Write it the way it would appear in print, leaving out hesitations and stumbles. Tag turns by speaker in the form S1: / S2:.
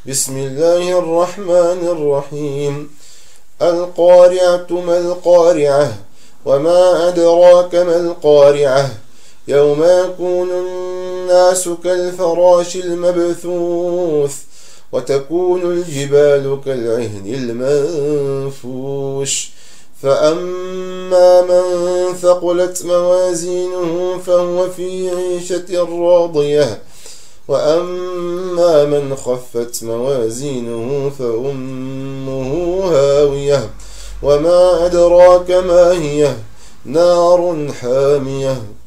S1: بسم الله الرحمن الرحيم. القارعة ما القارعة وما أدراك ما القارعة يوم يكون الناس كالفراش المبثوث وتكون الجبال كالعهن المنفوش فأما من ثقلت موازينه فهو في عيشة راضية وأما من خفت موازينه فأمه هاوية وما أدراك ما هي نار حامية